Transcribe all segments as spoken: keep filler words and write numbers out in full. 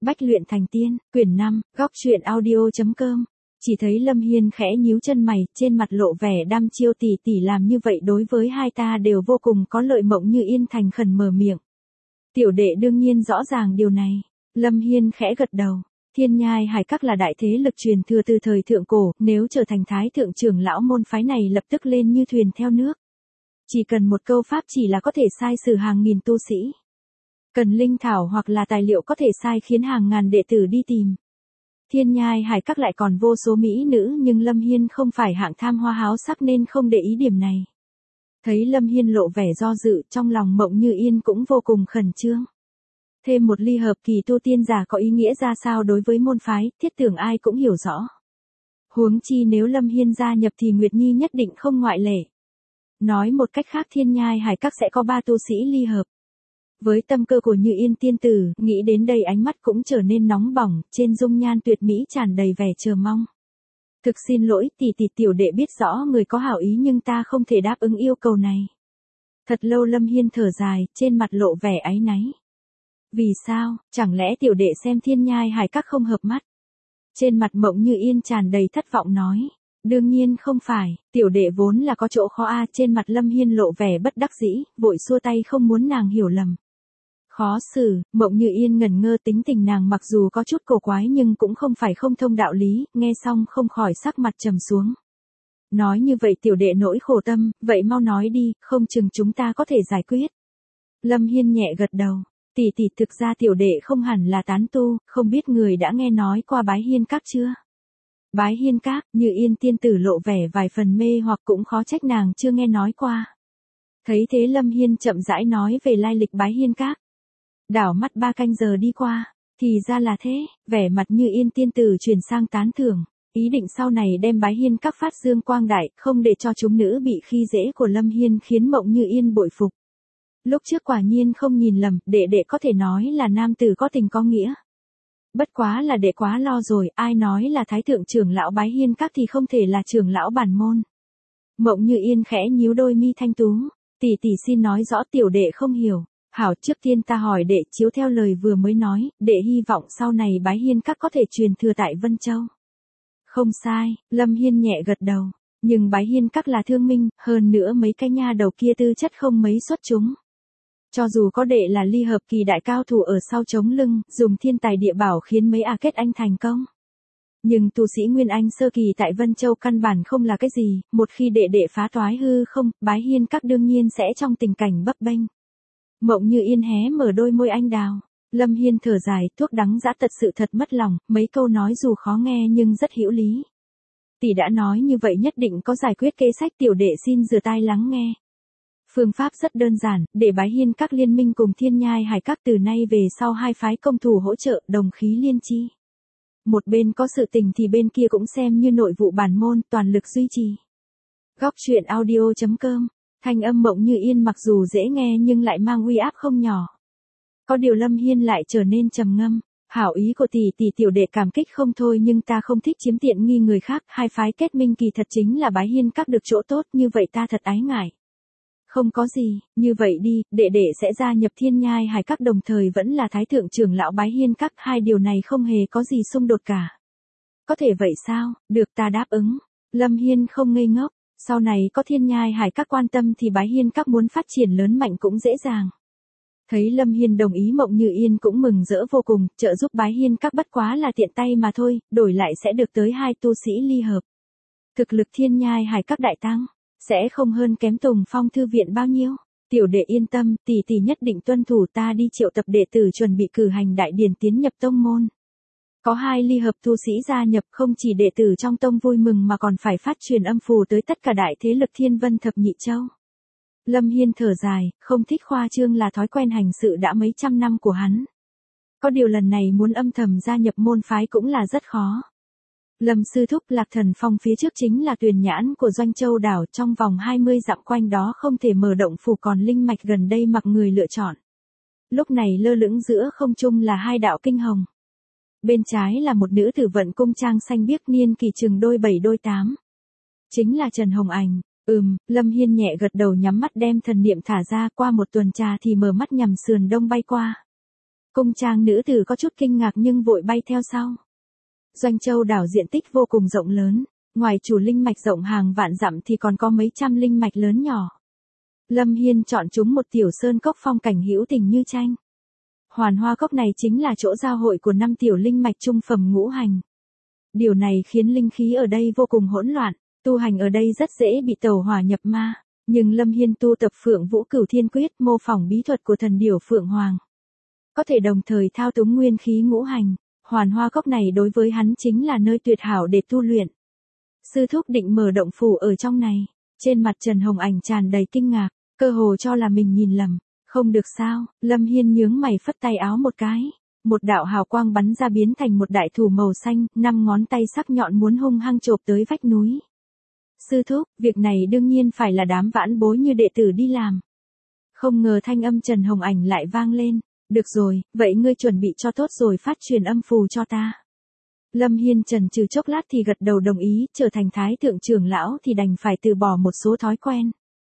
Bách luyện thành tiên, quyển năm, góc truyện audio.com. Chỉ thấy Lâm Hiên khẽ nhíu chân mày, trên mặt lộ vẻ đăm chiêu, tỷ tỷ làm như vậy đối với hai ta đều vô cùng có lợi. Mộng Như Yên thành khẩn mở miệng. Tiểu đệ đương nhiên rõ ràng điều này. Lâm Hiên khẽ gật đầu. Thiên Nhai Hải Các là đại thế lực truyền thừa từ thời thượng cổ, nếu trở thành thái thượng trưởng lão môn phái này lập tức lên như thuyền theo nước. Chỉ cần một câu pháp chỉ là có thể sai sử hàng nghìn tu sĩ. Cần linh thảo hoặc là tài liệu có thể sai khiến hàng ngàn đệ tử đi tìm. Thiên Nhai Hải Các lại còn vô số mỹ nữ, nhưng Lâm Hiên không phải hạng tham hoa háo sắc nên không để ý điểm này. Thấy Lâm Hiên lộ vẻ do dự, trong lòng Mộng Như Yên cũng vô cùng khẩn trương. Thêm một ly hợp kỳ tu tiên giả có ý nghĩa ra sao đối với môn phái, thiết tưởng ai cũng hiểu rõ. Huống chi nếu Lâm Hiên gia nhập thì Nguyệt Nhi nhất định không ngoại lệ. Nói một cách khác, Thiên Nhai Hải Các sẽ có ba tu sĩ ly hợp. Với tâm cơ của Như Yên tiên tử, nghĩ đến đây ánh mắt cũng trở nên nóng bỏng, trên dung nhan tuyệt mỹ tràn đầy vẻ chờ mong. Thực xin lỗi tỷ tỷ, tiểu đệ biết rõ người có hảo ý nhưng ta không thể đáp ứng yêu cầu này. Thật lâu Lâm Hiên thở dài, trên mặt lộ vẻ áy náy. Vì sao, chẳng lẽ tiểu đệ xem Thiên Nhai Hải Các không hợp mắt? Trên mặt Mộng Như Yên tràn đầy thất vọng nói. Đương nhiên không phải, tiểu đệ vốn là có chỗ khó a. Trên mặt Lâm Hiên lộ vẻ bất đắc dĩ, vội xua tay không muốn nàng hiểu lầm. Khó xử, Mộng Như Yên ngẩn ngơ, tính tình nàng mặc dù có chút cổ quái nhưng cũng không phải không thông đạo lý, nghe xong không khỏi sắc mặt trầm xuống. Nói như vậy tiểu đệ nỗi khổ tâm, vậy mau nói đi, không chừng chúng ta có thể giải quyết. Lâm Hiên nhẹ gật đầu, tỷ tỷ thực ra tiểu đệ không hẳn là tán tu, không biết người đã nghe nói qua Bái Hiên Các chưa? Bái Hiên Các, Như Yên tiên tử lộ vẻ vài phần mê hoặc, cũng khó trách nàng chưa nghe nói qua. Thấy thế Lâm Hiên chậm rãi nói về lai lịch Bái Hiên Các. Đảo mắt ba canh giờ đi qua, thì ra là thế, vẻ mặt Như Yên tiên tử chuyển sang tán thưởng, ý định sau này đem Bái Hiên Các phát dương quang đại, không để cho chúng nữ bị khi dễ của Lâm Hiên khiến Mộng Như Yên bội phục. Lúc trước quả nhiên không nhìn lầm, đệ đệ có thể nói là nam tử có tình có nghĩa. Bất quá là đệ quá lo rồi, ai nói là thái thượng trưởng lão Bái Hiên Các thì không thể là trưởng lão bản môn. Mộng Như Yên khẽ nhíu đôi mi thanh tú, tỷ tỷ xin nói rõ, tiểu đệ không hiểu. Hảo, trước tiên ta hỏi đệ, chiếu theo lời vừa mới nói, đệ hy vọng sau này Bái Hiên Các có thể truyền thừa tại Vân Châu. Không sai, Lâm Hiên nhẹ gật đầu, nhưng Bái Hiên Các là thương minh, hơn nữa mấy cái nha đầu kia tư chất không mấy xuất chúng. Cho dù có đệ là ly hợp kỳ đại cao thủ ở sau chống lưng, dùng thiên tài địa bảo khiến mấy à kết anh thành công. Nhưng tu sĩ Nguyên Anh sơ kỳ tại Vân Châu căn bản không là cái gì, một khi đệ đệ phá toái hư không, Bái Hiên Các đương nhiên sẽ trong tình cảnh bấp bênh. Mộng Như Yên hé mở đôi môi anh đào. Lâm Hiên thở dài, thuốc đắng dã thật sự thật mất lòng, mấy câu nói dù khó nghe nhưng rất hữu lý. Tỷ đã nói như vậy nhất định có giải quyết kế sách, tiểu đệ xin rửa tai lắng nghe. Phương pháp rất đơn giản, để Bái Hiên Các liên minh cùng Thiên Nhai Hải Các, từ nay về sau hai phái công thủ hỗ trợ, đồng khí liên chi. Một bên có sự tình thì bên kia cũng xem như nội vụ bản môn, toàn lực duy trì. Góc truyện audio.com. Thanh âm Mộng Như Yên mặc dù dễ nghe nhưng lại mang uy áp không nhỏ. Có điều Lâm Hiên lại trở nên trầm ngâm. Hảo ý của tỷ tỷ tiểu đệ cảm kích không thôi, nhưng ta không thích chiếm tiện nghi người khác, hai phái kết minh kỳ thật chính là Bái Hiên Các được chỗ tốt, như vậy ta thật ái ngại. Không có gì, như vậy đi, đệ đệ sẽ gia nhập Thiên Nhai Hải Các đồng thời vẫn là thái thượng trưởng lão Bái Hiên Các, hai điều này không hề có gì xung đột cả. Có thể vậy sao, được, ta đáp ứng. Lâm Hiên không ngây ngốc. Sau này có Thiên Nhai Hải Các quan tâm thì Bái Hiên Các muốn phát triển lớn mạnh cũng dễ dàng. Thấy Lâm Hiên đồng ý, Mộng Như Yên cũng mừng rỡ vô cùng, trợ giúp Bái Hiên Các bất quá là tiện tay mà thôi, đổi lại sẽ được tới hai tu sĩ ly hợp. Thực lực Thiên Nhai Hải Các đại tăng, sẽ không hơn kém Tùng Phong thư viện bao nhiêu. Tiểu đệ yên tâm, tỷ tỷ nhất định tuân thủ, ta đi triệu tập đệ tử chuẩn bị cử hành đại điển tiến nhập tông môn. Có hai ly hợp tu sĩ gia nhập, không chỉ đệ tử trong tông vui mừng mà còn phải phát truyền âm phù tới tất cả đại thế lực Thiên Vân thập nhị châu. Lâm Hiên thở dài, không thích khoa trương là thói quen hành sự đã mấy trăm năm của hắn. Có điều lần này muốn âm thầm gia nhập môn phái cũng là rất khó. Lâm sư thúc, Lạc Thần Phong phía trước chính là tuyền nhãn của Doanh Châu đảo, trong vòng hai mươi dặm quanh đó không thể mở động phủ, còn linh mạch gần đây mặc người lựa chọn. Lúc này lơ lửng giữa không trung là hai đạo kinh hồng. Bên trái là một nữ tử vận cung trang xanh biếc, niên kỳ chừng đôi bảy đôi tám. Chính là Trần Hồng Ảnh. Ừm, Lâm Hiên nhẹ gật đầu, nhắm mắt đem thần niệm thả ra, qua một tuần trà thì mở mắt nhằm sườn đông bay qua. Cung trang nữ tử có chút kinh ngạc nhưng vội bay theo sau. Doanh Châu đảo diện tích vô cùng rộng lớn, ngoài chủ linh mạch rộng hàng vạn dặm thì còn có mấy trăm linh mạch lớn nhỏ. Lâm Hiên chọn chúng một tiểu sơn cốc phong cảnh hữu tình như tranh. Hoàn Hoa Cốc này chính là chỗ giao hội của năm tiểu linh mạch trung phẩm ngũ hành. Điều này khiến linh khí ở đây vô cùng hỗn loạn, tu hành ở đây rất dễ bị tẩu hỏa nhập ma, nhưng Lâm Hiên tu tập Phượng Vũ Cửu Thiên Quyết, mô phỏng bí thuật của thần điểu Phượng Hoàng, có thể đồng thời thao túng nguyên khí ngũ hành. Hoàn Hoa Cốc này đối với hắn chính là nơi tuyệt hảo để tu luyện. Sư thúc định mở động phủ ở trong này. Trên mặt Trần Hồng Ảnh tràn đầy kinh ngạc, cơ hồ cho là mình nhìn lầm. Không được sao? Lâm Hiên nhướng mày phất tay áo một cái. Một đạo hào quang bắn ra biến thành một đại thủ màu xanh, năm ngón tay sắc nhọn muốn hung hăng chộp tới vách núi. Sư thúc, việc này đương nhiên phải là đám vãn bối như đệ tử đi làm. Không ngờ thanh âm Trần Hồng Ảnh lại vang lên. Được rồi, vậy ngươi chuẩn bị cho tốt rồi phát truyền âm phù cho ta. Lâm Hiên chần chừ chốc lát thì gật đầu đồng ý, trở thành thái thượng trưởng lão thì đành phải từ bỏ một số thói quen.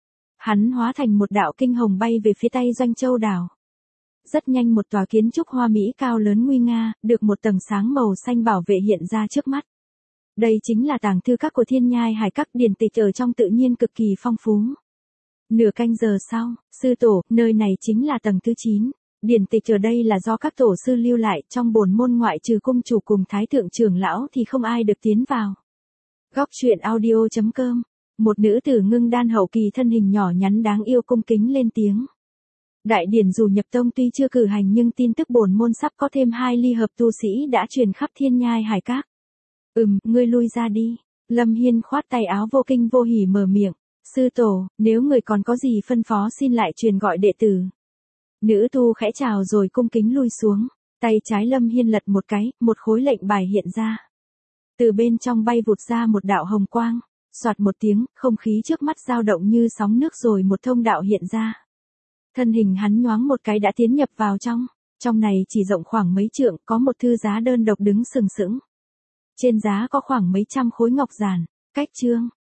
Hắn hóa thành một đạo kinh hồng bay về phía tây Doanh Châu đảo. Rất nhanh một tòa kiến trúc hoa mỹ cao lớn nguy nga, được một tầng sáng màu xanh bảo vệ hiện ra trước mắt. Đây chính là tàng thư các của Thiên Nhai Hải Các, điển tịch ở trong tự nhiên cực kỳ phong phú. Nửa canh giờ sau, sư tổ, nơi này chính là tầng thứ chín. Điển tịch ở đây là do các tổ sư lưu lại, trong bổn môn ngoại trừ cung chủ cùng thái thượng trưởng lão thì không ai được tiến vào. Góc truyện audio chấm com. Một nữ tử ngưng đan hậu kỳ thân hình nhỏ nhắn đáng yêu cung kính lên tiếng. Đại điển dù nhập tông tuy chưa cử hành nhưng tin tức bổn môn sắp có thêm hai ly hợp tu sĩ đã truyền khắp Thiên Nhai Hải Các. Ừm, ngươi lui ra đi. Lâm Hiên khoát tay áo vô kinh vô hỉ mở miệng. Sư tổ, nếu người còn có gì phân phó xin lại truyền gọi đệ tử. Nữ tu khẽ chào rồi cung kính lui xuống, tay trái Lâm Hiên lật một cái, một khối lệnh bài hiện ra. Từ bên trong bay vụt ra một đạo hồng quang, soạt một tiếng, không khí trước mắt dao động như sóng nước rồi một thông đạo hiện ra. Thân hình hắn nhoáng một cái đã tiến nhập vào trong, trong này chỉ rộng khoảng mấy trượng, có một thư giá đơn độc đứng sừng sững. Trên giá có khoảng mấy trăm khối ngọc giản, cách chương,